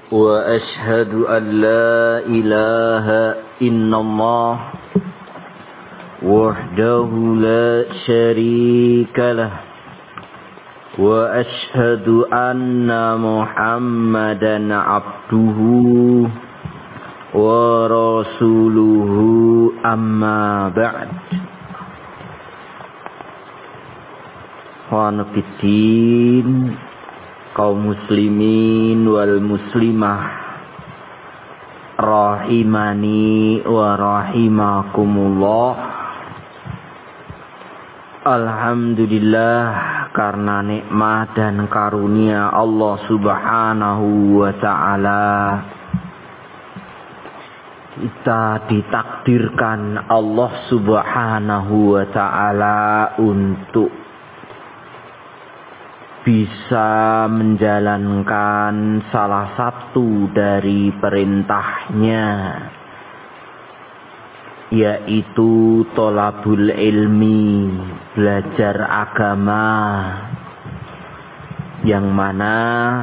وأشهد أن لا إله إلا الله وحده لا شريك له وأشهد أن محمدا عبده ورسوله أما بعد. Khawanifiddin, kaum muslimin wal muslimah rahimani wa rahimakumullah. Alhamdulillah, karena nikmat dan karunia Allah subhanahu wa ta'ala, kita ditakdirkan Allah subhanahu wa ta'ala untuk bisa menjalankan salah satu dari perintahnya, yaitu thalabul ilmi, belajar agama, yang mana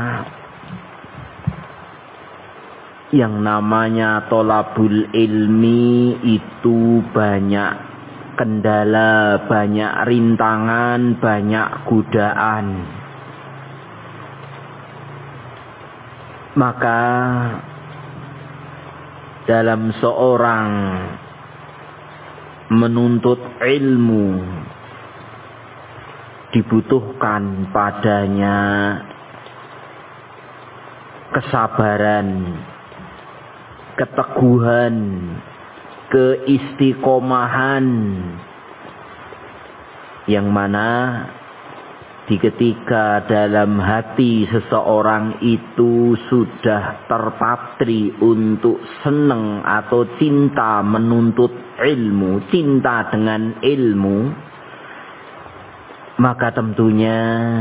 yang namanya thalabul ilmi itu banyak kendala, banyak rintangan, banyak godaan. Maka dalam seorang menuntut ilmu dibutuhkan padanya kesabaran, keteguhan, keistiqomahan, yang mana ketika dalam hati seseorang itu sudah terpatri untuk senang atau cinta menuntut ilmu, cinta dengan ilmu, maka tentunya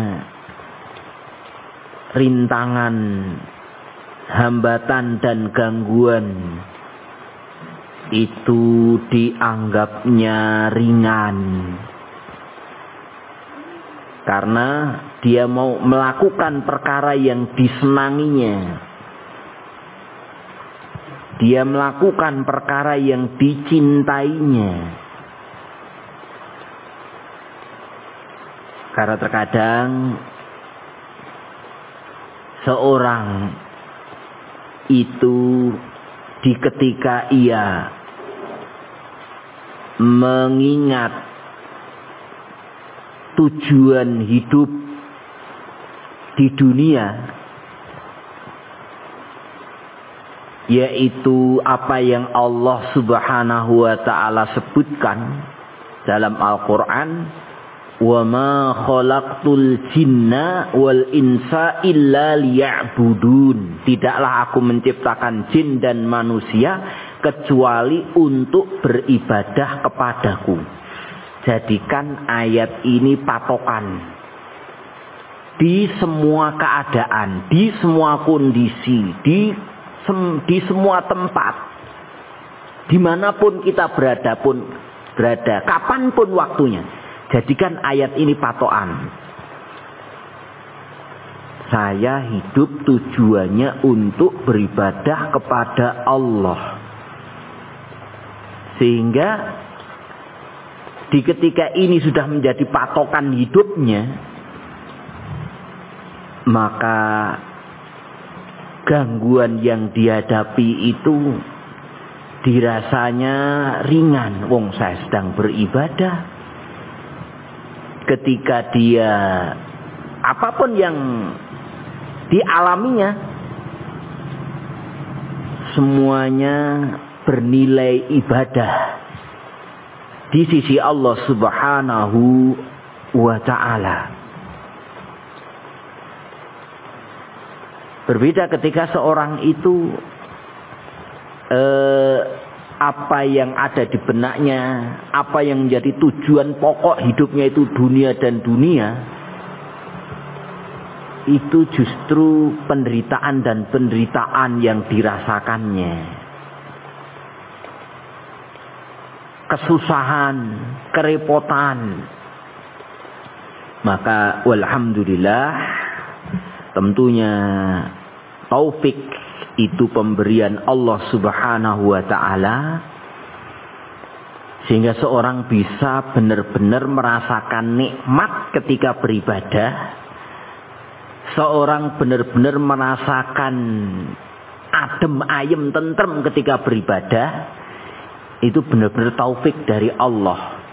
rintangan, hambatan dan gangguan itu dianggapnya ringan. Karena dia mau melakukan perkara yang disenanginya. Dia melakukan perkara yang dicintainya. Karena terkadang seorang itu ketika ia mengingat tujuan hidup di dunia, yaitu apa yang Allah subhanahu wa ta'ala sebutkan dalam Al-Quran, wa ma khalaqtul jinna wal insa illa liya'budun. Tidaklah aku menciptakan jin dan manusia kecuali untuk beribadah kepadaku. Jadikan ayat ini patokan di semua keadaan, di semua kondisi, di semua tempat, dimanapun kita berada, kapanpun waktunya. Jadikan ayat ini patokan. Saya hidup tujuannya untuk beribadah kepada Allah. Sehingga di ketika ini sudah menjadi patokan hidupnya, maka gangguan yang dihadapi itu dirasanya ringan. Wong saya sedang beribadah. Ketika dia apapun yang dialaminya, semuanya bernilai ibadah di sisi Allah subhanahu wa ta'ala. Berbeda ketika seorang itu apa yang ada di benaknya, apa yang menjadi tujuan pokok hidupnya itu dunia dan dunia, itu justru penderitaan dan penderitaan yang dirasakannya. Kesusahan, kerepotan. Maka walhamdulillah, tentunya taufik itu pemberian Allah Subhanahu wa ta'ala, sehingga seorang bisa benar-benar merasakan nikmat ketika beribadah. Seorang benar-benar merasakan adem ayem tentrem ketika beribadah. Itu benar-benar taufik dari Allah.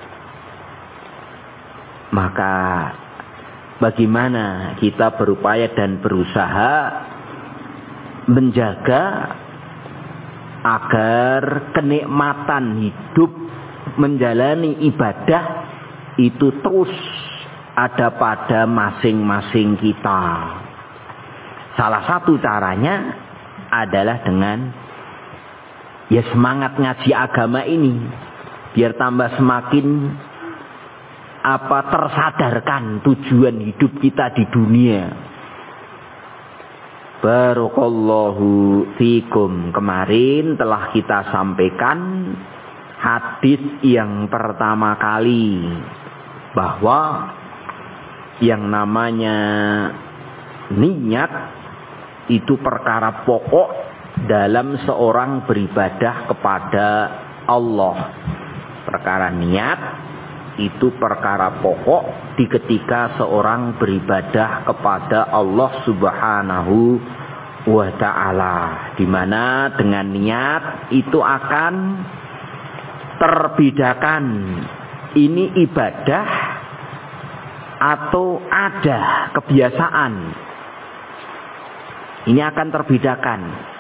Maka bagaimana kita berupaya dan berusaha menjaga agar kenikmatan hidup menjalani ibadah itu terus ada pada masing-masing kita. Salah satu caranya adalah dengan semangat ngaji agama ini, biar tambah semakin tersadarkan tujuan hidup kita di dunia. Barakallahu fikum. Kemarin telah kita sampaikan hadis yang pertama kali, bahwa yang namanya niat itu perkara pokok dalam seorang beribadah kepada Allah. Perkara niat itu perkara pokok di ketika seorang beribadah kepada Allah Subhanahu wa ta'ala, di mana dengan niat itu akan terbedakan ini ibadah atau ada kebiasaan. Ini akan terbedakan.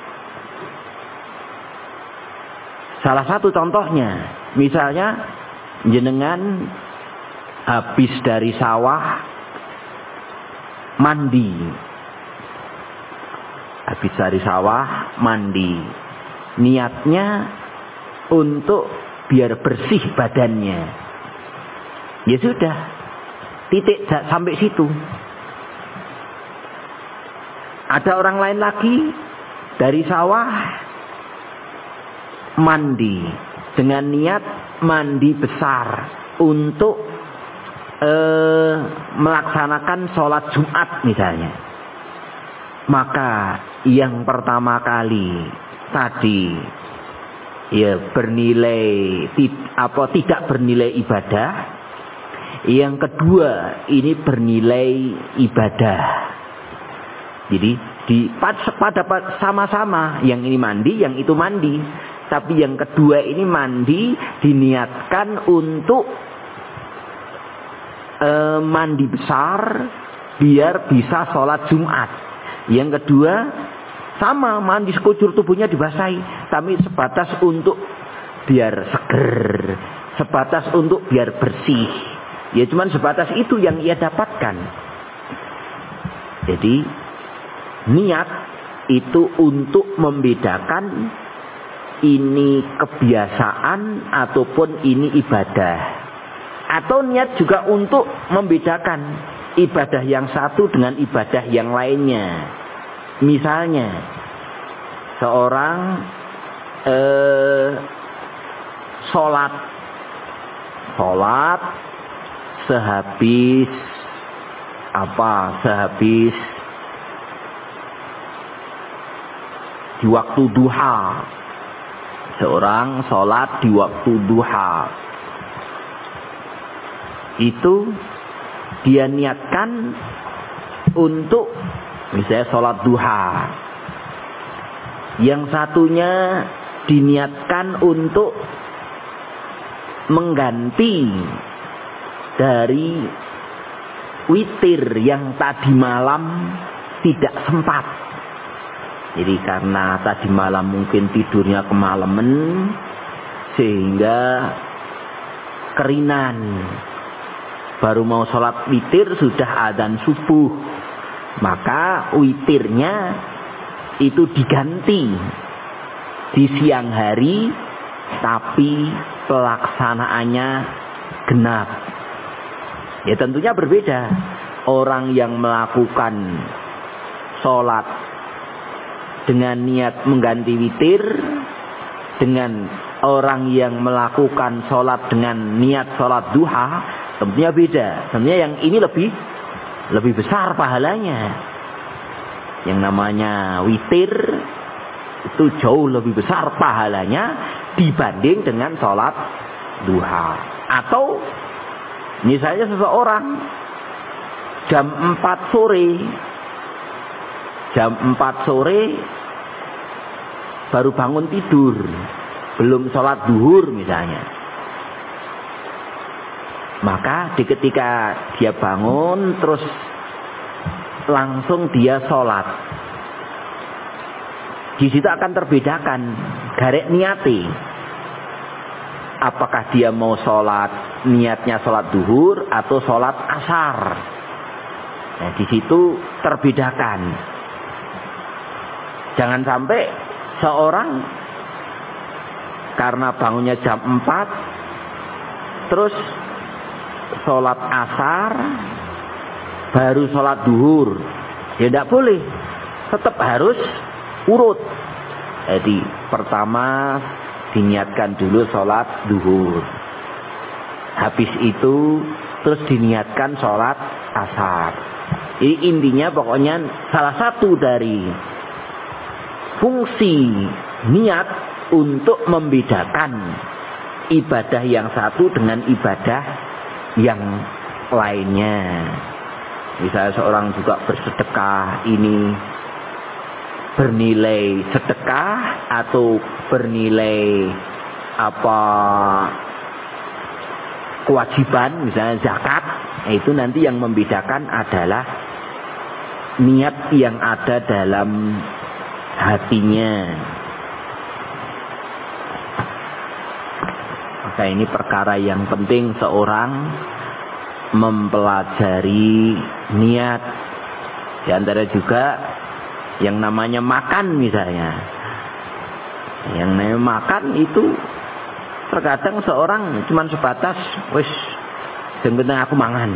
Salah satu contohnya, misalnya jenengan habis dari sawah mandi. Habis dari sawah mandi. Niatnya untuk biar bersih badannya. Ya sudah. Titik sampai situ. Ada orang lain lagi dari sawah mandi dengan niat mandi besar untuk melaksanakan sholat Jumat misalnya. Maka yang pertama kali tadi bernilai tidak bernilai ibadah. Yang kedua ini bernilai ibadah. Jadi pada sama-sama, yang ini mandi, yang itu mandi. Tapi yang kedua ini mandi diniatkan untuk mandi besar biar bisa sholat Jumat. Yang kedua sama, mandi sekujur tubuhnya dibasahi, tapi sebatas untuk biar seger, sebatas untuk biar bersih. Ya cuman sebatas itu yang ia dapatkan. Jadi niat itu untuk membedakan ini kebiasaan ataupun ini ibadah. Atau niat juga untuk membedakan ibadah yang satu dengan ibadah yang lainnya. Misalnya seorang sholat sehabis di waktu duha. Seorang sholat di waktu duha. Itu dia niatkan untuk misalnya sholat duha. Yang satunya diniatkan untuk mengganti dari witir yang tadi malam tidak sempat. Jadi karena tadi malam mungkin tidurnya kemalaman sehingga kerinan. Baru mau sholat witir sudah adzan subuh. Maka witirnya itu diganti di siang hari, tapi pelaksanaannya genap. Ya tentunya berbeda. Orang yang melakukan sholat dengan niat mengganti witir dengan orang yang melakukan sholat dengan niat sholat duha tentunya beda. Tentunya yang ini lebih besar pahalanya. yang namanya witir itu jauh lebih besar pahalanya dibanding dengan sholat duha. Atau misalnya seseorang jam 4 sore baru bangun tidur, belum sholat duhur misalnya. Maka ketika dia bangun terus langsung dia sholat, di situ akan terbedakan garek niati. Apakah dia mau sholat niatnya sholat duhur atau sholat asar? Nah, di situ terbedakan. Jangan sampai seorang karena bangunnya jam 4 terus sholat asar baru sholat duhur. Ya tidak boleh, tetap harus urut. Jadi pertama diniatkan dulu sholat duhur, habis itu terus diniatkan sholat asar. Ini intinya pokoknya salah satu dari fungsi niat untuk membedakan ibadah yang satu dengan ibadah yang lainnya. Misalnya seorang juga bersedekah, ini bernilai sedekah atau bernilai kewajiban, misalnya zakat. Itu nanti yang membedakan adalah niat yang ada dalam hatinya. Maka ini perkara yang penting seorang mempelajari niat. Di antara juga yang namanya makan misalnya. Yang namanya makan itu terkadang seorang cuma sebatas wis sing penting aku mangan.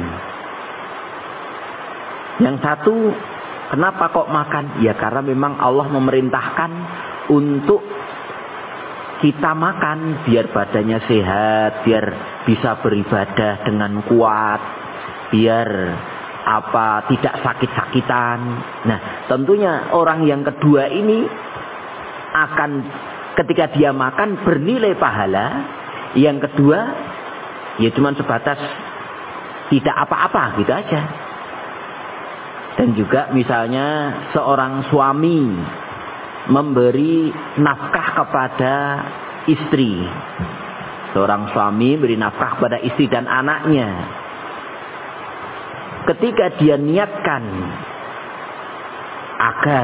Yang satu, kenapa kok makan? Ya karena memang Allah memerintahkan untuk kita makan biar badannya sehat, biar bisa beribadah dengan kuat, biar tidak sakit-sakitan. Nah, tentunya orang yang kedua ini akan ketika dia makan bernilai pahala. Yang kedua, ya cuma sebatas tidak apa-apa gitu aja. Dan juga misalnya seorang suami memberi nafkah kepada istri. Seorang suami beri nafkah kepada istri dan anaknya. Ketika dia niatkan agar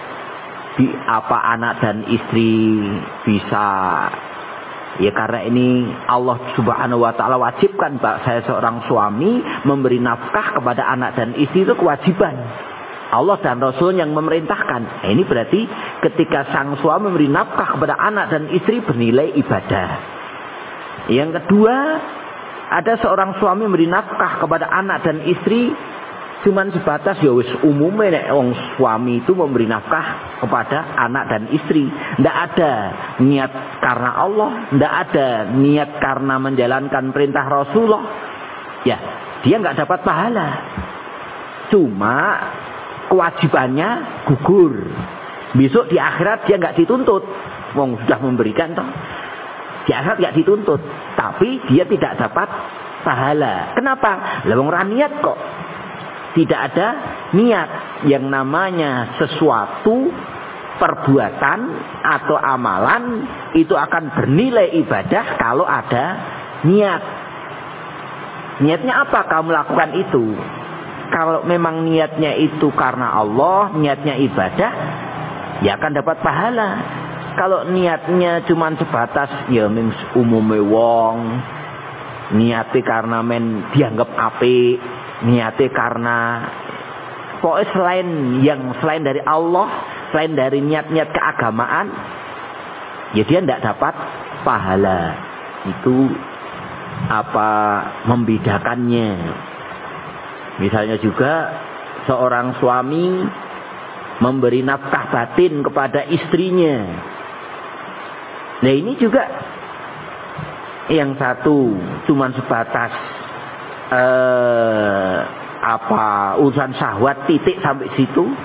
anak dan istri bisa, ya karena ini Allah Subhanahu wa taala wajibkan saya seorang suami memberi nafkah kepada anak dan istri, itu kewajiban Allah dan Rasul yang memerintahkan. Ini berarti ketika sang suami memberi nafkah kepada anak dan istri bernilai ibadah. Yang kedua, ada seorang suami memberi nafkah kepada anak dan istri cuman sebatas ya wis umumnya nek wong suami itu memberi nafkah kepada anak dan istri. Ndak ada niat karena Allah, ndak ada niat karena menjalankan perintah Rasulullah. Ya, dia nggak dapat pahala. Cuma kewajibannya gugur. Besok di akhirat dia nggak dituntut. Wong sudah memberikan toh. Di akhirat nggak dituntut, tapi dia tidak dapat pahala. Kenapa? Lah wong ora niat kok. Tidak ada niat. Yang namanya sesuatu perbuatan atau amalan itu akan bernilai ibadah kalau ada niat. Niatnya apa kamu melakukan itu? Kalau memang niatnya itu karena Allah, niatnya ibadah, ya akan dapat pahala. Kalau niatnya cuma sebatas ya umume wong, niatnya karena dianggap apik, niatnya karena pokoknya selain dari Allah, selain dari niat-niat keagamaan, ya dia tidak dapat pahala. Itu membedakannya. Misalnya juga seorang suami memberi nafkah batin kepada istrinya. Nah ini juga yang satu cuman sebatas urusan syahwat titik sampai situ.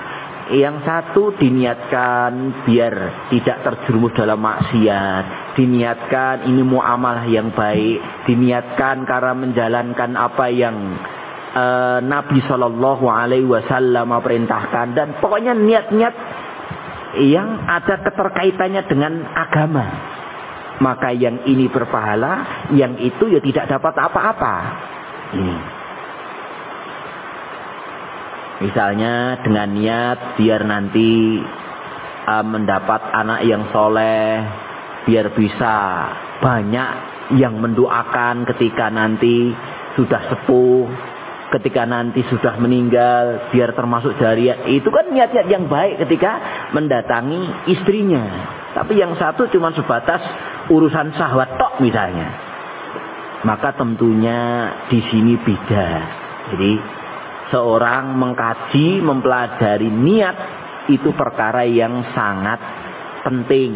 Yang satu diniatkan biar tidak terjerumus dalam maksiat, diniatkan ini muamalah yang baik, diniatkan karena menjalankan apa yang Nabi Shallallahu Alaihi Wasallam perintahkan, dan pokoknya niat-niat yang ada keterkaitannya dengan agama. Maka yang ini berpahala, yang itu ya tidak dapat apa-apa. Ini. Misalnya dengan niat biar nanti mendapat anak yang soleh, biar bisa banyak yang mendoakan ketika nanti sudah sepuh, ketika nanti sudah meninggal, biar termasuk jariah. Itu kan niat-niat yang baik ketika mendatangi istrinya. Tapi yang satu cuma sebatas urusan syahwat tok misalnya. Maka tentunya di sini beda. Jadi seorang mengkaji, mempelajari niat itu perkara yang sangat penting.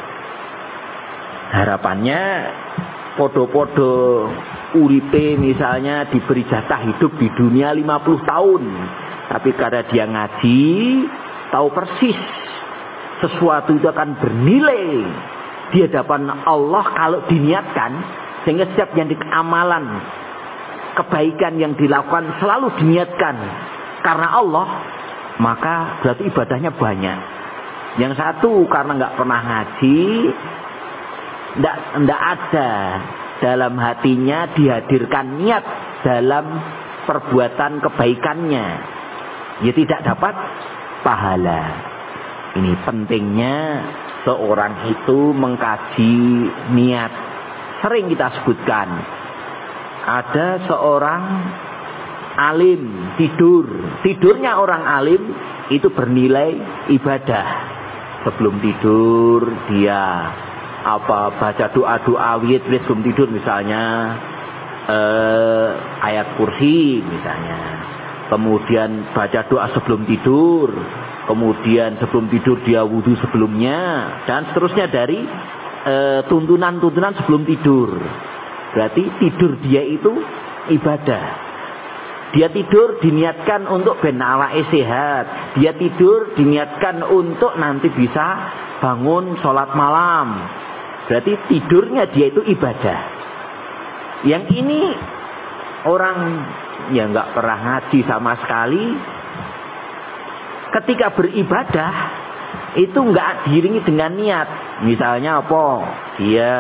Harapannya podo-podo uripe misalnya diberi jatah hidup di dunia 50 tahun. Tapi karena dia ngaji, tahu persis sesuatu itu akan bernilai di hadapan Allah kalau diniatkan. Sehingga setiap yang amalan kebaikan yang dilakukan selalu diniatkan karena Allah, maka berarti ibadahnya banyak. Yang satu karena nggak pernah ngaji, nggak ada dalam hatinya dihadirkan niat dalam perbuatan kebaikannya, ya tidak dapat pahala. Ini pentingnya seorang itu mengkaji niat. Sering kita sebutkan, ada seorang alim tidurnya orang alim itu bernilai ibadah. Sebelum tidur dia baca doa-doa wirid sebelum tidur, misalnya ayat kursi misalnya. Kemudian baca doa sebelum tidur, kemudian sebelum tidur dia wudhu sebelumnya, dan seterusnya dari tuntunan-tuntunan sebelum tidur. Berarti tidur dia itu ibadah. Dia tidur diniatkan untuk ben awake sehat. Dia tidur diniatkan untuk nanti bisa bangun sholat malam. Berarti tidurnya dia itu ibadah. Yang ini orang yang nggak pernah ngaji sama sekali, ketika beribadah itu nggak diiringi dengan niat. Misalnya apa? Dia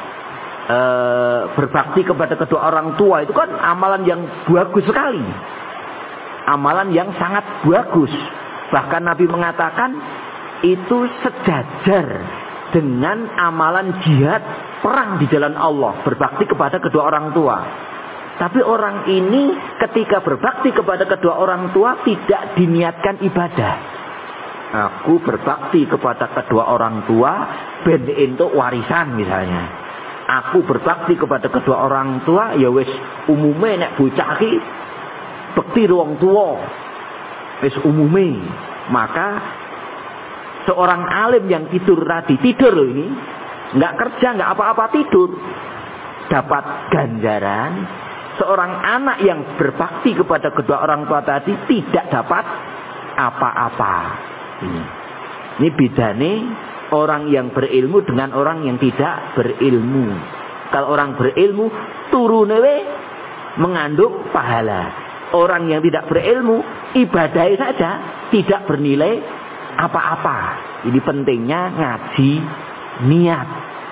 berbakti kepada kedua orang tua, itu kan amalan yang bagus sekali, amalan yang sangat bagus. Bahkan Nabi mengatakan itu sejajar dengan amalan jihad perang di jalan Allah, berbakti kepada kedua orang tua. Tapi orang ini ketika berbakti kepada kedua orang tua tidak diniatkan ibadah. Aku berbakti kepada kedua orang tua ben entuk warisan misalnya. Aku berbakti kepada kedua orang tua, ya wis umume nek bocah iki bekti wong tuwa. Wis umume. Maka seorang alim yang tidur loh ini, enggak kerja, enggak apa-apa, tidur, dapat ganjaran. Seorang anak yang berbakti kepada kedua orang tua tadi tidak dapat apa-apa. Ini bedane orang yang berilmu dengan orang yang tidak berilmu. Kalau orang berilmu turune mengandung pahala. Orang yang tidak berilmu ibadahnya saja tidak bernilai apa-apa. Ini pentingnya ngaji niat.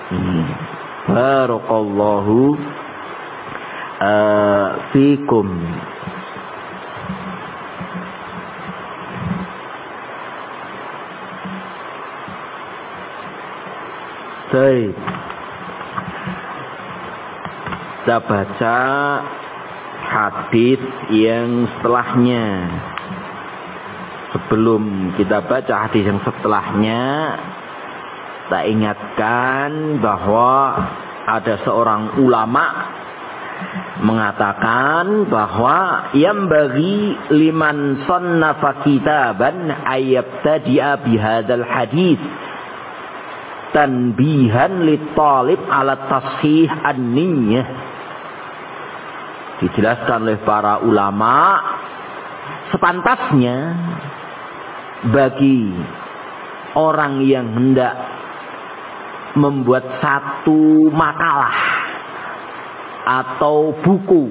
Barakallahu fikum. Baik, kita baca hadis yang setelahnya. Sebelum kita baca hadis yang setelahnya, kita ingatkan bahwa ada seorang ulama mengatakan bahwa yang bagi liman sannafa kitaban ayyabtadi'a bihadzal hadis tanbihan li talib ala tashih an-niyyah. Dijelaskan oleh para ulama, sepantasnya bagi orang yang hendak membuat satu makalah atau buku,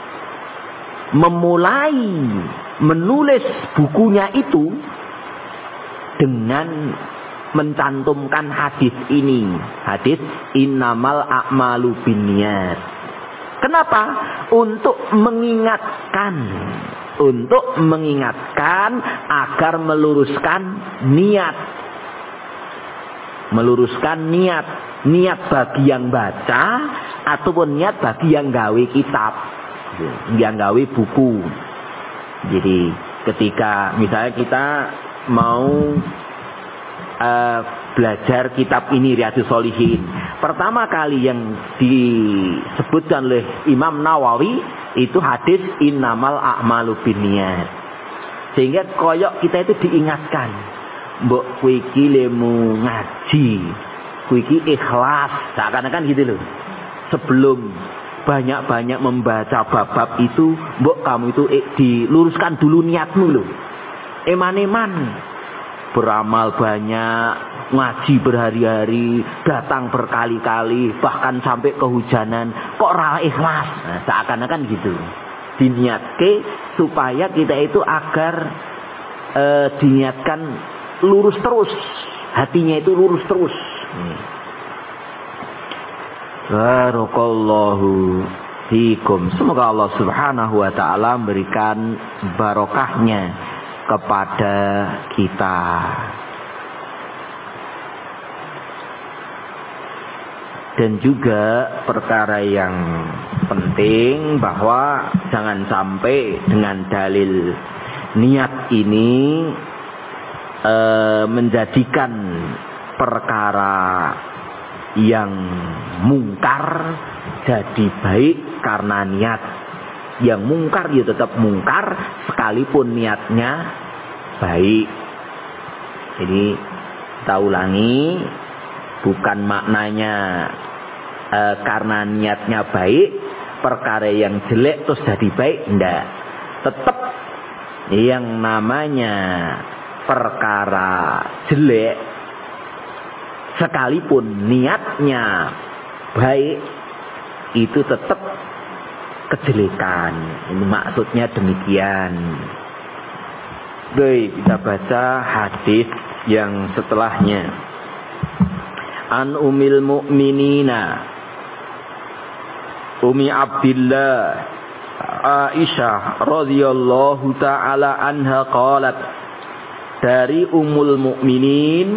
memulai menulis bukunya itu dengan mencantumkan hadis ini, hadis innamal a'malu binniyat. Kenapa? Untuk mengingatkan agar meluruskan niat bagi yang baca ataupun niat bagi yang gawe kitab, yang gawe buku. Jadi ketika misalnya kita mau belajar kitab ini Riyadhus Shalihin, pertama kali yang disebutkan oleh Imam Nawawi itu hadis innamal a'malu binniyat. Sehingga koyok kita itu diingatkan, mbok kowe iki lemu ngaji, kowe iki ikhlas, seakan-akan gitu loh. Sebelum banyak-banyak membaca bab-bab itu, mbok kamu itu diluruskan dulu niatmu loh. Eman-eman beramal banyak, ngaji berhari-hari, datang berkali-kali, bahkan sampai kehujanan, kok ora ikhlas. Nah, seakan-akan gitu. Diniatke supaya kita itu agar diniatkan lurus terus, hatinya itu lurus terus. Barakallahu fikum. Semoga Allah Subhanahu wa taala memberikan barokahnya kepada kita. Dan juga perkara yang penting bahwa jangan sampai dengan dalil niat ini menjadikan perkara yang mungkar jadi baik karena niat. Yang mungkar ya tetap mungkar sekalipun niatnya baik. Jadi kita ulangi, bukan maknanya karena niatnya baik perkara yang jelek terus jadi baik, enggak. Tetap yang namanya perkara jelek sekalipun niatnya baik itu tetap kejelekan. Ini maksudnya demikian. Baik, kita baca hadis yang setelahnya. An Ummil Mukminina Ummi Abdillah Aisyah radhiyallahu taala anha qalat, dari Ummul Mukminin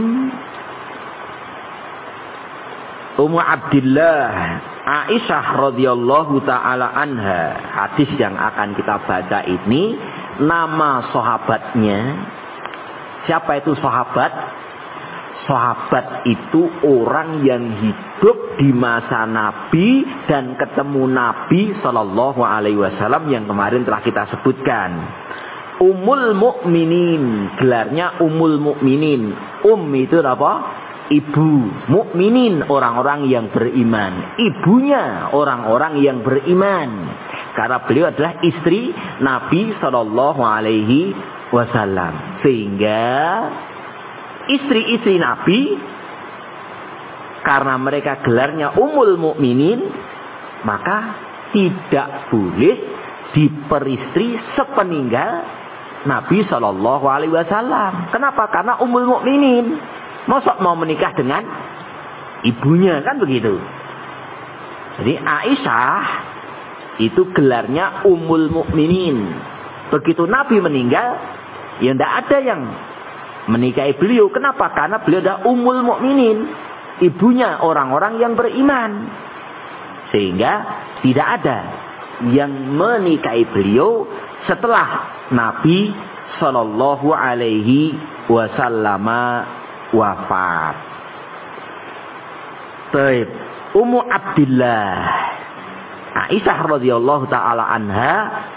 Ummu Abdillah Aisyah radhiyallahu taala anha. Hadis yang akan kita baca ini, nama sahabatnya. Siapa itu sahabat? Sahabat itu orang yang hidup di masa Nabi dan ketemu Nabi Sallallahu Alaihi Wasallam yang kemarin telah kita sebutkan. Ummul Mukminin, gelarnya Ummul Mukminin. Itu apa? Ibu. Mukminin, orang-orang yang beriman. Ibunya orang-orang yang beriman. Karena beliau adalah istri Nabi Sallallahu Alaihi Wasallam. Sehingga istri-istri Nabi, karena mereka gelarnya Ummul Mukminin, maka tidak boleh diperistri sepeninggal Nabi Sallallahu Alaihi Wasallam. Kenapa? Karena Ummul Mukminin. Masa mau menikah dengan ibunya, kan begitu. Jadi Aisyah itu gelarnya Ummul Mukminin. Begitu Nabi meninggal, ya tidak ada yang menikahi beliau. Kenapa? Karena beliau adalah Ummul Mukminin, ibunya orang-orang yang beriman. Sehingga tidak ada yang menikahi beliau setelah Nabi Sallallahu Alaihi Wasallam wafat. Baik, Ummu Abdillah Aisyah radhiyallahu taala anha,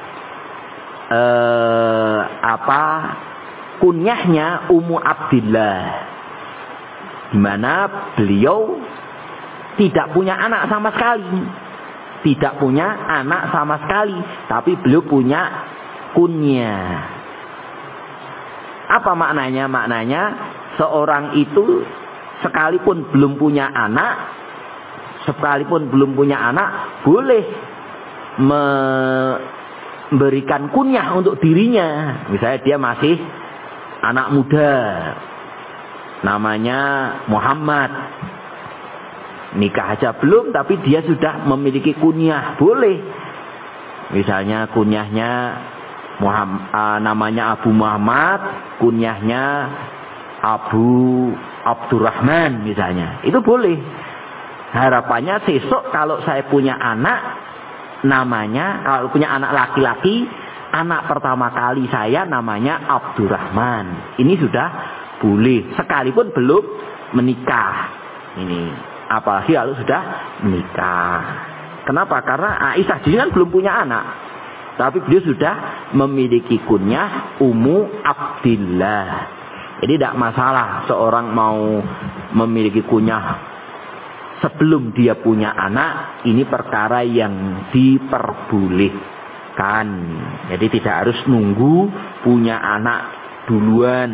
kunyahnya Ummu Abdillah, di mana beliau tidak punya anak sama sekali. Tidak punya anak sama sekali, tapi beliau punya kunyah. Apa maknanya? Maknanya seorang itu sekalipun belum punya anak, boleh memberikan kunyah untuk dirinya. Misalnya dia masih anak muda, namanya Muhammad, nikah aja belum, tapi dia sudah memiliki kunyah, boleh. Misalnya kunyahnya namanya Abu Muhammad, kunyahnya Abu Abdurrahman misalnya, itu boleh. Harapannya sesok kalau saya punya anak, namanya, kalau punya anak laki-laki, anak pertama kali saya namanya Abdurrahman. Ini sudah boleh, sekalipun belum menikah. Ini apalagi kalau sudah menikah. Kenapa? Karena Aisyah di sini kan belum punya anak, tapi beliau sudah memiliki kunyah Ummu Abdillah. Jadi tidak masalah seorang mau memiliki kunyah sebelum dia punya anak. Ini perkara yang diperbolehkan. Jadi tidak harus nunggu punya anak duluan.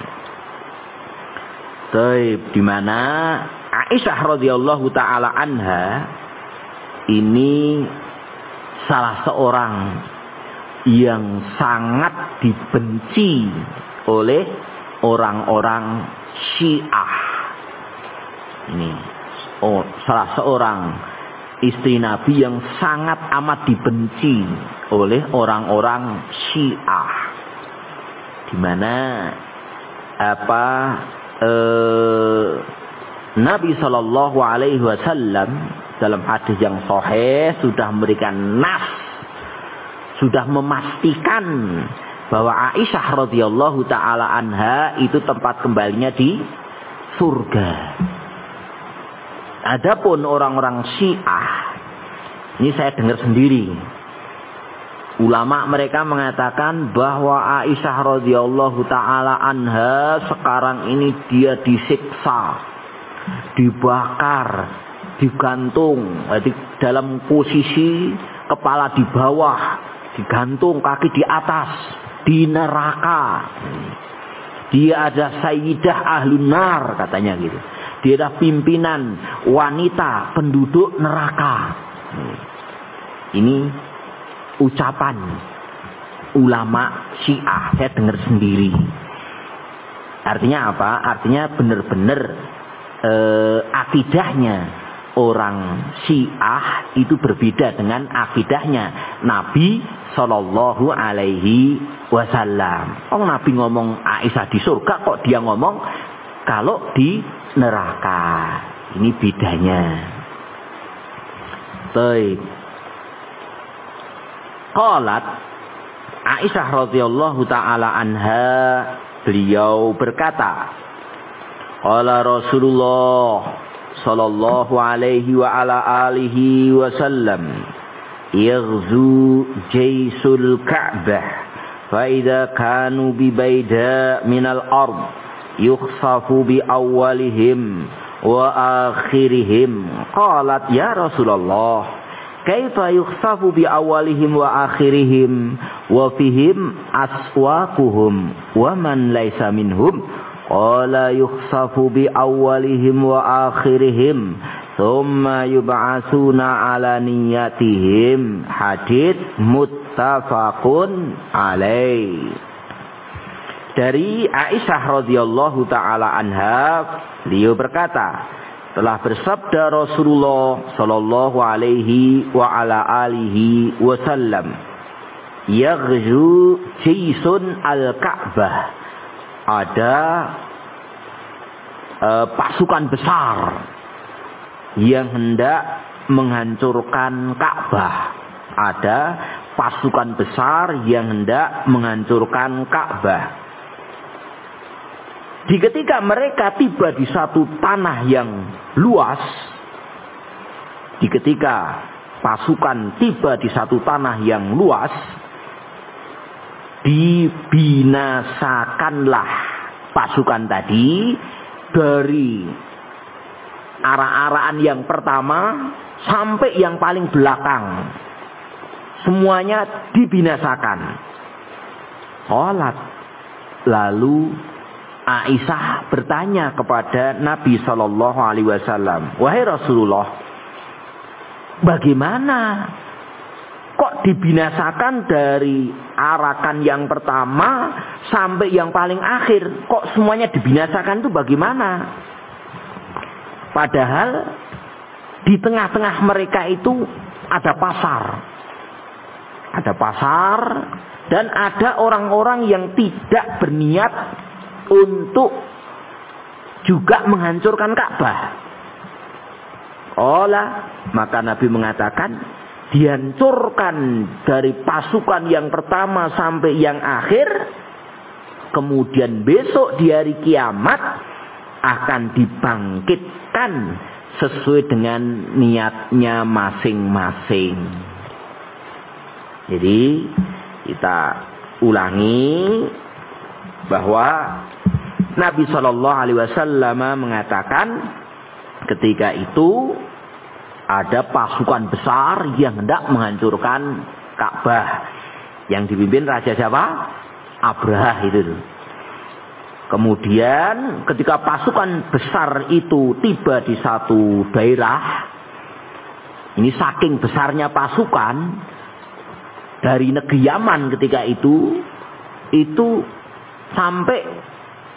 Di mana Aisyah radhiyallahu taala anha ini salah seorang yang sangat dibenci oleh orang-orang Syiah. Ini salah seorang istri Nabi yang sangat amat dibenci oleh orang-orang Syiah. Di mana Nabi Shallallahu Alaihi Wasallam dalam hadis yang sahih sudah memberikan nas, sudah memastikan bahwa Aisyah radhiyallahu taala anha itu tempat kembalinya di surga. Adapun orang-orang Syiah, ini saya dengar sendiri, ulama mereka mengatakan bahwa Aisyah radhiyallahu taala anha sekarang ini dia disiksa, dibakar, digantung, dalam posisi kepala di bawah, digantung kaki di atas, di neraka. Dia ada sayyidah ahlun nar katanya gitu. Dia adalah pimpinan wanita penduduk neraka. Ini ucapan ulama Syiah, saya dengar sendiri. Artinya apa? Artinya benar-benar akidahnya orang Syiah itu berbeda dengan akidahnya Nabi Sallallahu Alaihi Wasallam. Oh, Nabi ngomong Aisyah di surga, kok dia ngomong kalau di neraka. Ini bedanya. Baik. Qalat Aisyah radhiyallahu taala anha, beliau berkata, qala Rasulullah sallallahu alaihi wa ala alihi wasallam, yaghzu jaysul Ka'bah fa idza kanu bi bayda minal ard yukhsafu bi awwalihim wa akhirihim. Qalat ya Rasulullah, kaifa yukhsafu bi awwalihim wa akhirihim wa fihim aswaquhum wa man laysa minhum? Qala yukhsafu bi awwalihim wa akhirihim thumma yub'atsuna ala niyatihim. Hadits muttafaqun alaih. Dari Aisyah radhiyallahu taala anha, beliau berkata, telah bersabda Rasulullah sallallahu alaihi wa ala alihi wasallam, yaghzu jaysun al-Ka'bah, ada pasukan besar yang hendak menghancurkan Ka'bah. Ada pasukan besar yang hendak menghancurkan Ka'bah. Di ketika mereka tiba di satu tanah yang luas, di ketika pasukan tiba di satu tanah yang luas, dibinasakanlah pasukan tadi dari arah-arahan yang pertama sampai yang paling belakang. Semuanya dibinasakan. Qalat, Lalu Aisyah bertanya kepada Nabi Shallallahu Alaihi Wasallam, wahai Rasulullah, bagaimana kok dibinasakan dari arakan yang pertama sampai yang paling akhir? Kok semuanya dibinasakan itu bagaimana? Padahal di tengah-tengah mereka itu ada pasar. Ada pasar dan ada orang-orang yang tidak berniat untuk juga menghancurkan Ka'bah. Maka Nabi mengatakan, dihancurkan dari pasukan yang pertama sampai yang akhir, kemudian besok di hari kiamat akan dibangkitkan sesuai dengan niatnya masing-masing. Jadi kita ulangi bahwa Nabi Shallallahu Alaihi Wasallam mengatakan ketika itu ada pasukan besar yang hendak menghancurkan Ka'bah yang dipimpin raja siapa? Abraha itu. Kemudian ketika pasukan besar itu tiba di satu daerah, ini saking besarnya pasukan dari negeri Yaman ketika itu sampai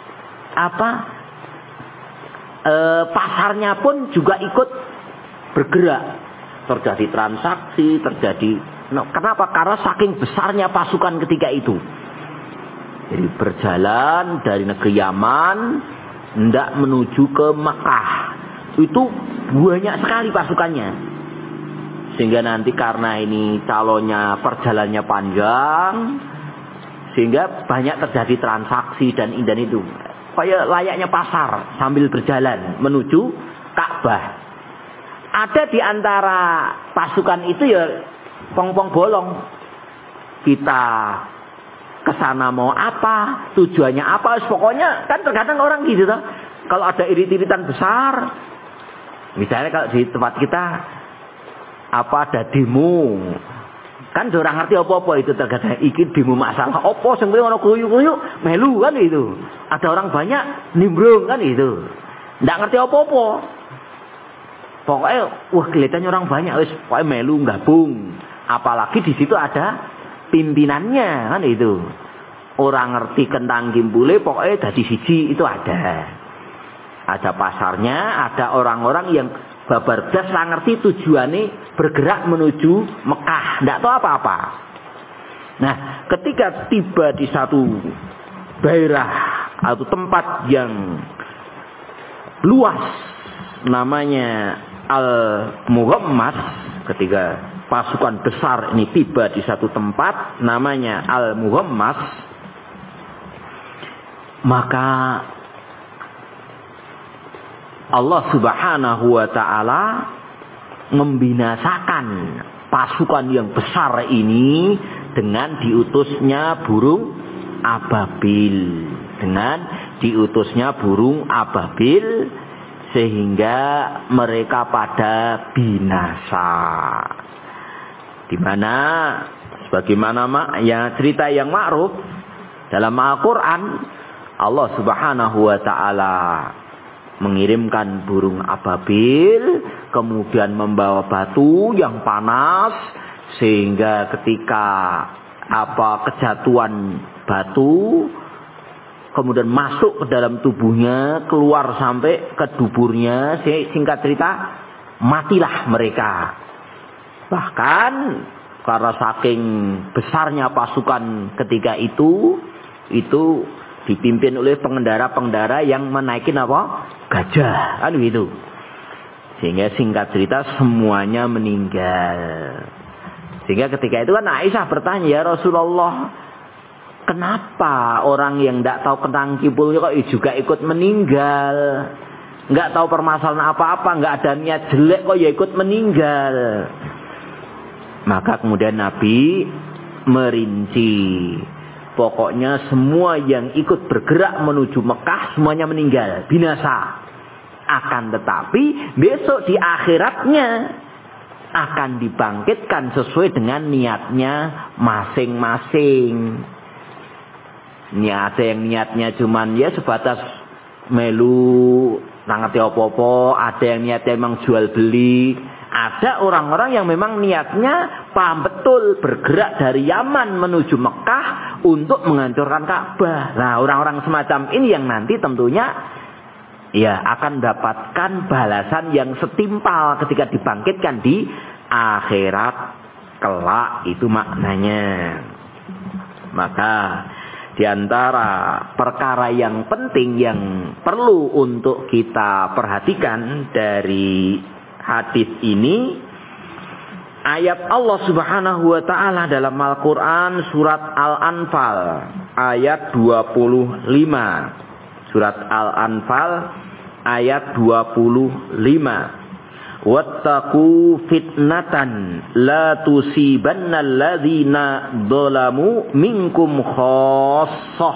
pasarnya pun juga ikut bergerak, terjadi transaksi, kenapa? Karena saking besarnya pasukan ketika itu. Jadi berjalan dari negeri Yaman hendak menuju ke Mekah. Itu banyak sekali pasukannya. Sehingga nanti karena ini calonnya perjalanannya panjang, sehingga banyak terjadi transaksi dan itu. Kayak layaknya pasar sambil berjalan menuju Ka'bah. Ada di antara pasukan itu ya pong-pong bolong. Kita kesana mau apa, tujuannya apa, pokoknya kan terkadang orang gitu toh. Kalau ada irit-iritan besar, misalnya kalau di tempat kita ada demo, kan orang ngerti apa-apa itu terkadang iki demo masalah apa sing kowe ono kluyu-kluyu melu kan itu. Ada orang banyak nimbrung kan itu. Ndak ngerti apa-apa. Pokoknya kelihatannya orang banyak wis pokoke melu gabung. Apalagi di situ ada pimpinannya kan itu. Orang ngerti kentang gimbule pokoknya dadi siji itu ada. Ada pasarnya, ada orang-orang yang babar blas lah ngerti tujuannya bergerak menuju Mekah, ndak tahu apa-apa. Nah, ketika tiba di satu daerah atau tempat yang luas namanya Al-Muhammas, ketika pasukan besar ini tiba di satu tempat namanya Al-Muhammas, maka Allah Subhanahu wa taala membinasakan pasukan yang besar ini dengan diutusnya burung ababil, sehingga mereka pada binasa. Di mana sebagaimana ya cerita yang ma'ruf dalam Al-Qur'an, Allah Subhanahu wa taala mengirimkan burung ababil, kemudian membawa batu yang panas, sehingga ketika kejatuhan batu kemudian masuk ke dalam tubuhnya, keluar sampai ke duburnya, singkat cerita matilah mereka. Bahkan karena saking besarnya pasukan ketika itu dipimpin oleh pengendara-pengendara yang menaikin gajah, kan gitu. Sehingga singkat cerita semuanya meninggal. Sehingga ketika itu kan Aisyah bertanya, ya Rasulullah, kenapa orang yang tidak tahu kentang kibulnya kok juga ikut meninggal? Nggak tahu permasalahan apa-apa, nggak ada niat jelek kok ya ikut meninggal. Maka kemudian Nabi merinci. Pokoknya semua yang ikut bergerak menuju Mekah semuanya meninggal, binasa. Akan tetapi besok di akhiratnya akan dibangkitkan sesuai dengan niatnya masing-masing. Ada yang niatnya cuman ya sebatas melu nangati opo-opo, ada yang niatnya memang jual beli, ada orang-orang yang memang niatnya paham betul bergerak dari Yaman menuju Mekah untuk menghancurkan Ka'bah. Nah, orang-orang semacam ini yang nanti tentunya ya akan mendapatkan balasan yang setimpal ketika dibangkitkan di akhirat kelak, itu maknanya. Maka di antara perkara yang penting yang perlu untuk kita perhatikan dari hadis ini, ayat Allah Subhanahu wa taala dalam Al-Qur'an surat Al-Anfal ayat 25. Surat Al-Anfal ayat 25. Wattaqu fitnatan la tusibanna alladzina dzalamu minkum khassah.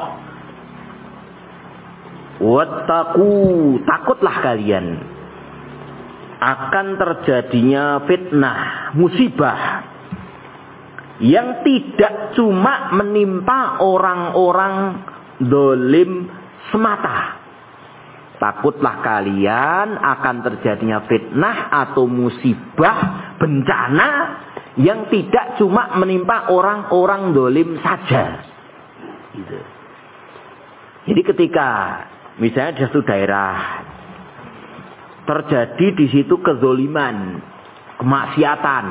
Wattaqu, takutlah kalian akan terjadinya fitnah, musibah yang tidak cuma menimpa orang-orang zalim semata. Takutlah kalian akan terjadinya fitnah atau musibah, bencana yang tidak cuma menimpa orang-orang zalim saja. Gitu. Jadi ketika misalnya di suatu daerah terjadi di situ kezoliman, kemaksiatan,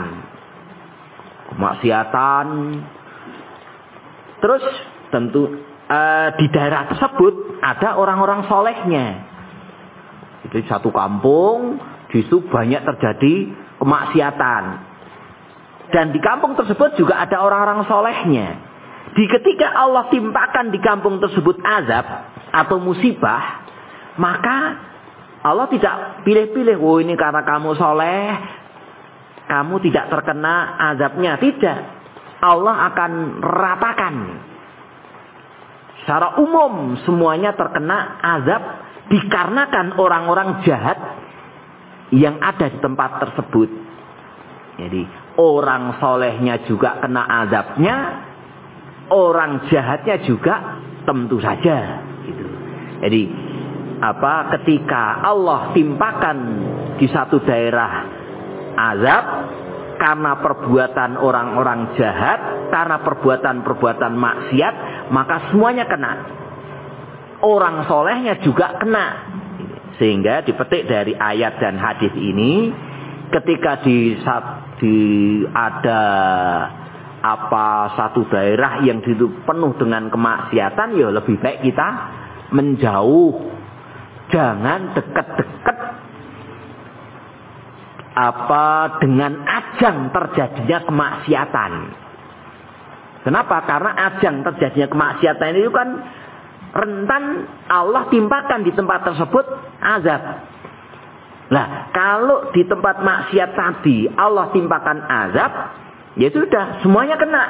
terus tentu di daerah tersebut ada orang-orang solehnya. Jadi satu kampung di situ banyak terjadi kemaksiatan, dan di kampung tersebut juga ada orang-orang solehnya. Di ketika Allah timpakan di kampung tersebut azab atau musibah, maka Allah tidak pilih-pilih, oh ini karena kamu soleh, kamu tidak terkena azabnya. Tidak. Allah akan ratakan. Secara umum semuanya terkena azab dikarenakan orang-orang jahat yang ada di tempat tersebut. Jadi orang solehnya juga kena azabnya, orang jahatnya juga tentu saja. Gitu. Jadi ketika Allah timpakan di satu daerah azab karena perbuatan orang-orang jahat, karena perbuatan-perbuatan maksiat, maka semuanya kena. Orang solehnya juga kena. Sehingga dipetik dari ayat dan hadis ini, ketika ada satu daerah yang penuh dengan kemaksiatan, ya lebih baik kita menjauh. Jangan dekat-dekat dengan ajang terjadinya kemaksiatan. Kenapa? Karena ajang terjadinya kemaksiatan itu kan rentan Allah timpakan di tempat tersebut azab. Nah, kalau di tempat maksiat tadi Allah timpakan azab, ya sudah, semuanya kena.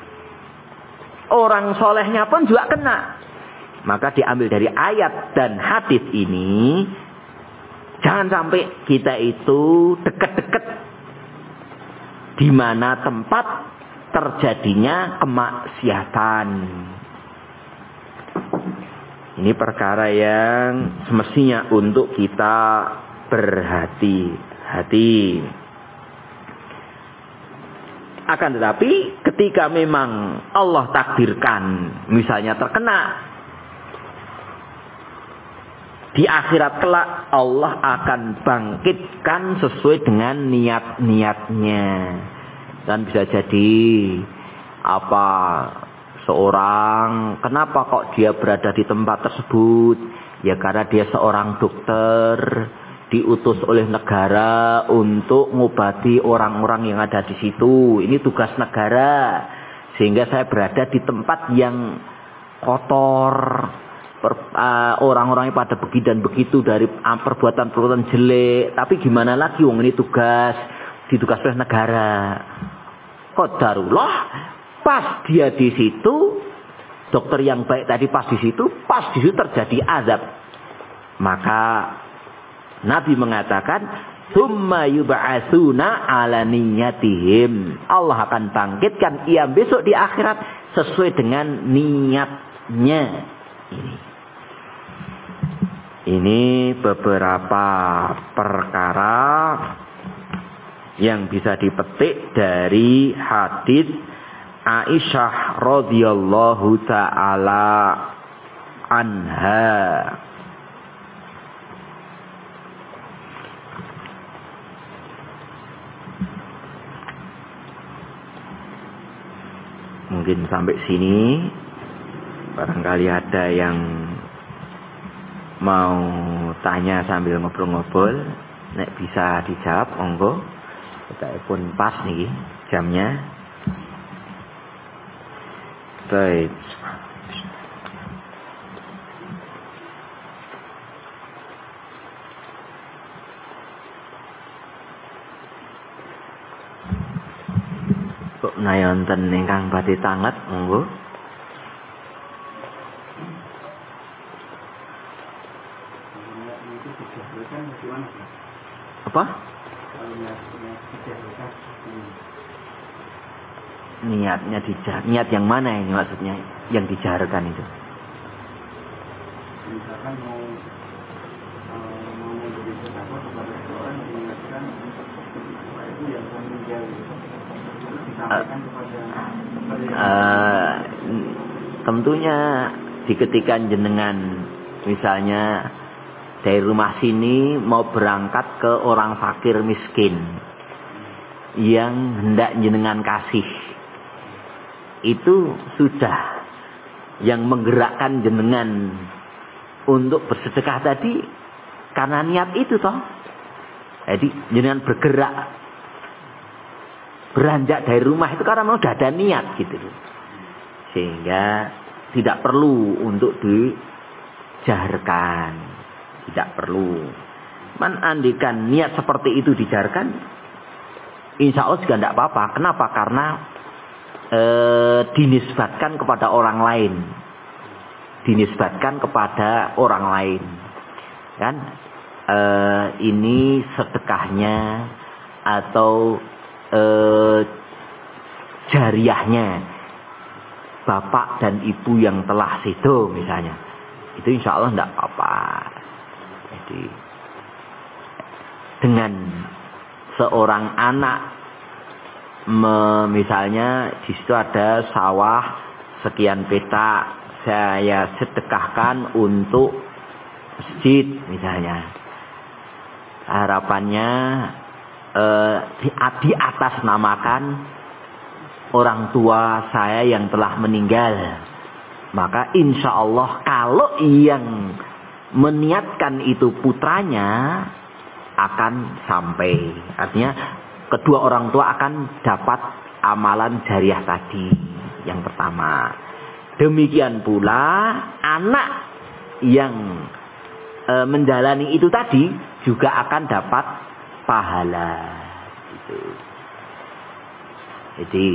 Orang solehnya pun juga kena. Maka diambil dari ayat dan hadis ini, jangan sampai kita itu dekat-dekat di mana tempat terjadinya kemaksiatan. Ini perkara yang semestinya untuk kita berhati-hati. Akan tetapi ketika memang Allah takdirkan misalnya terkena di akhirat kelak, Allah akan bangkitkan sesuai dengan niat-niatnya. Dan bisa jadi seorang, kenapa kok dia berada di tempat tersebut? Ya karena dia seorang dokter, diutus oleh negara untuk mengobati orang-orang yang ada di situ. Ini tugas negara. Sehingga saya berada di tempat yang kotor. Orang-orangnya pada begitu dan begitu dari perbuatan-perbuatan jelek. Tapi gimana lagi, wong ini ditugas oleh negara. Qadarullah, pas dia di situ, dokter yang baik tadi pas di situ terjadi azab. Maka Nabi mengatakan, "Tsumma yub'atsuna 'ala niyyatihim." Allah akan bangkitkan ia besok di akhirat sesuai dengan niat Ini beberapa perkara yang bisa dipetik dari hadis Aisyah radhiyallahu taala anha. Mungkin sampai sini barangkali ada yang mau tanya sambil ngobrol-ngobrol, nek bisa dijawab monggo. Kita pun pas nih jamnya. Baik. Kok nayonten ingkang badhe tanget monggo. Apa? Niatnya niat yang mana ini maksudnya yang dijaharkan itu? Misalkan mau memberi sedekah kepada seorang yang mengingatkan itu yang meninggal itu disampaikan kepada tentunya diketikan jenengan misalnya dari rumah sini mau berangkat ke orang fakir miskin yang hendak jenengan kasih, itu sudah yang menggerakkan jenengan untuk bersedekah tadi karena niat itu toh. Jadi jenengan bergerak beranjak dari rumah itu karena mau ada niat gitu loh. Sehingga tidak perlu untuk dijaharkan. Tidak perlu. Andikan niat seperti itu dijaharkan, insya Allah juga tidak apa-apa. Kenapa? Karena dinisbatkan kepada orang lain. Dinisbatkan kepada orang lain. Kan? Ini sedekahnya atau jariahnya bapak dan ibu yang telah sido misalnya. Itu insya Allah tidak apa-apa. Jadi dengan seorang anak misalnya di situ ada sawah sekian petak, saya sedekahkan untuk masjid misalnya. Harapannya di atas namakan orang tua saya yang telah meninggal. Maka insya Allah kalau yang meniatkan itu putranya akan sampai. Artinya kedua orang tua akan dapat amalan jariah tadi yang pertama. Demikian pula anak yang menjalani itu tadi juga akan dapat pahala. Gitu. Jadi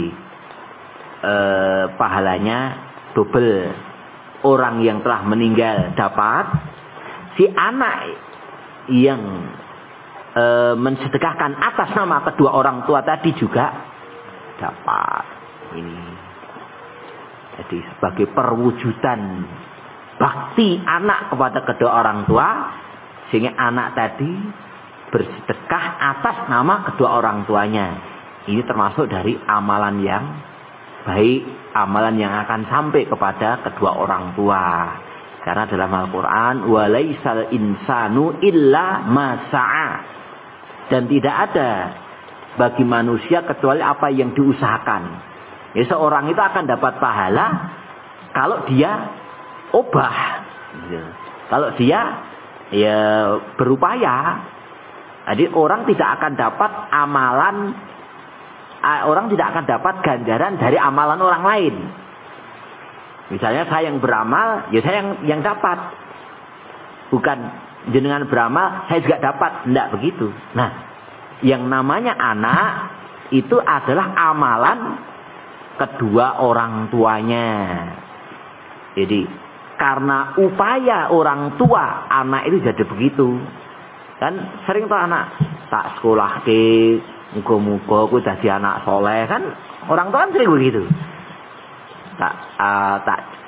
pahalanya double. Orang yang telah meninggal dapat, si anak yang mensedekahkan atas nama kedua orang tua tadi juga dapat. Ini jadi sebagai perwujudan bakti anak kepada kedua orang tua, sehingga anak tadi bersedekah atas nama kedua orang tuanya. Ini termasuk dari amalan yang baik, amalan yang akan sampai kepada kedua orang tua. Karena dalam Al-Quran, walaisal insanu illa ma sa'a. Dan tidak ada bagi manusia kecuali apa yang diusahakan. Ya, seorang itu akan dapat pahala kalau dia obah. Ya. Kalau dia ya berupaya. Jadi orang tidak akan dapat amalan, orang tidak akan dapat ganjaran dari amalan orang lain. Misalnya saya yang beramal, ya saya yang dapat. Bukan jenengan beramal, saya juga dapat. Tidak begitu. Nah, yang namanya anak itu adalah amalan kedua orang tuanya. Jadi karena upaya orang tua, anak itu jadi begitu. Kan sering tuh anak tak sekolah ke, muga-muga aku jadi anak soleh kan. Orang tua kan sering begitu.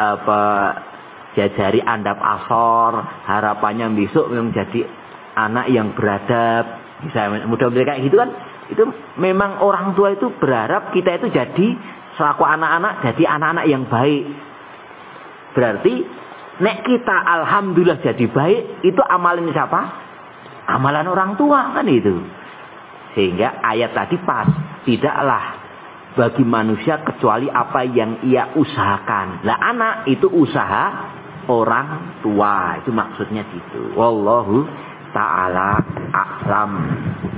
jajari andap asor, harapannya besok memang jadi anak yang beradab, bisa mudah-mudahan kayak gitu kan. Itu memang orang tua itu berharap kita itu jadi selaku anak-anak jadi anak-anak yang baik. Berarti nek kita alhamdulillah jadi baik, itu amalan siapa? Amalan orang tua kan itu. Sehingga ayat tadi pas, tidaklah bagi manusia kecuali apa yang ia usahakan. Lah anak itu usaha orang tua, itu maksudnya gitu. Wallahu ta'ala a'lam.